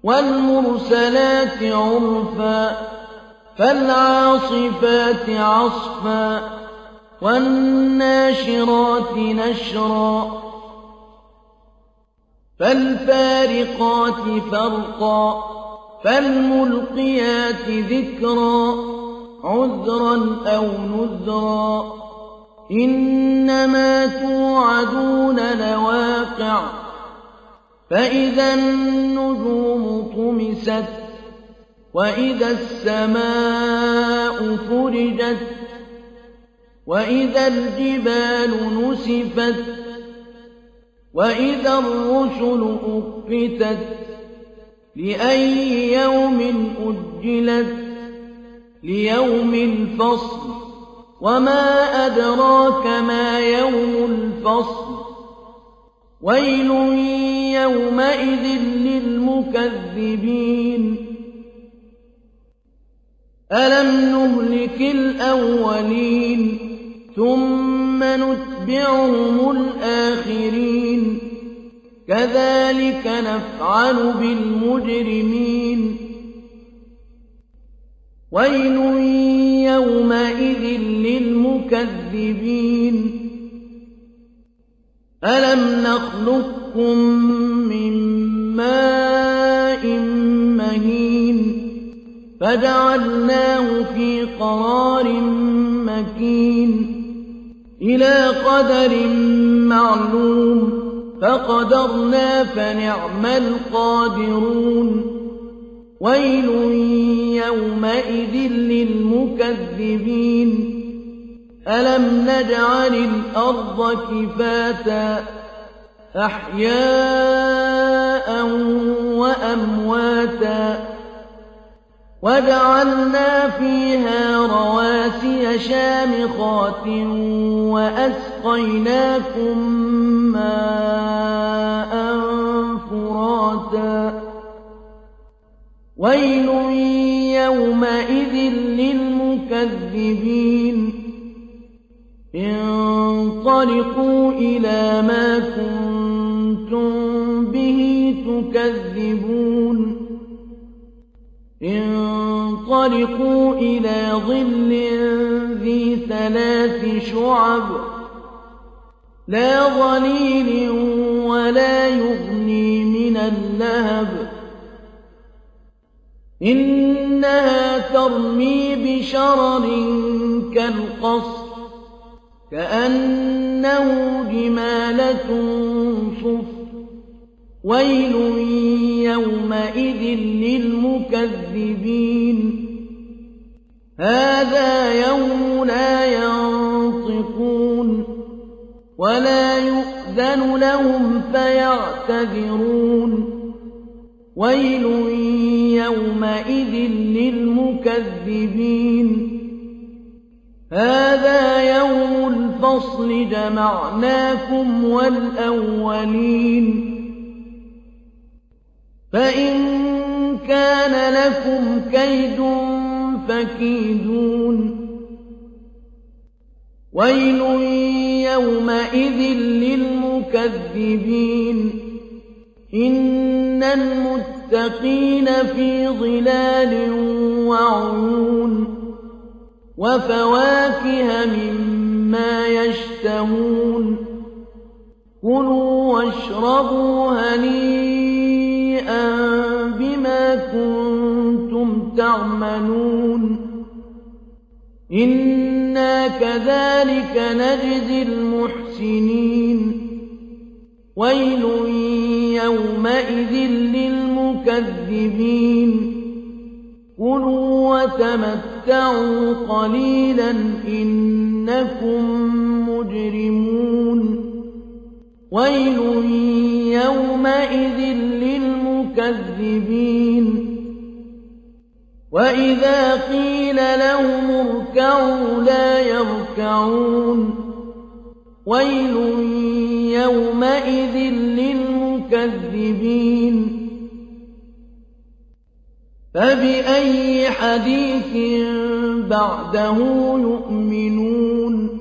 والمرسلات عرفا فالعاصفات عصفا والناشرات نشرا فالفارقات فرقا فالملقيات ذكرا عذرا أو نذرا إنما توعدون لواقع فإذا النجوم طمست وإذا السماء فرجت وإذا الجبال نسفت وإذا الرسل أقتت لأي يوم أجلت ليوم الفصل وما أدراك ما يوم الفصل ويل يومئذ للمكذبين ألم نهلك الأولين ثم نتبعهم الآخرين كذلك نفعل بالمجرمين ويل يومئذ للمكذبين ألم نخلقكم من ماء مهين فجعلناه في قرار مكين إلى قدر معلوم فقدرنا فنعم القادرون ويل يومئذ للمكذبين ألم نجعل الأرض كفاتا أحياء وأمواتا وجعلنا فيها رواسي شامخات وأسقيناكم ماء فراتا ويل يومئذ للمكذبين انطلقوا إلى ما كنتم به تكذبون انطلقوا إلى ظل ذي 3 شعب لا ظليل ولا يغني من اللهب إنها ترمي بشرر كالقصر كأنه جمالة صفر ويل يومئذ للمكذبين هذا يوم لا ينطقون ولا يؤذن لهم فيعتذرون ويل يومئذ للمكذبين هذا يوم الفصل جمعناكم والأولين فإن كان لكم كيد فكيدون ويل يومئذ للمكذبين إن المتقين في ظلال وعيون وفواكه مما يشتهون كلوا واشربوا هنيئا بما كنتم تعملون إنا كذلك نجزي المحسنين ويل يومئذ للمكذبين كلوا وتمتعوا قليلا إنكم مجرمون ويل يومئذ للمكذبين وإذا قيل لهم اركعوا لا يركعون ويل يومئذ للمكذبين فبأي حديث بعده يؤمنون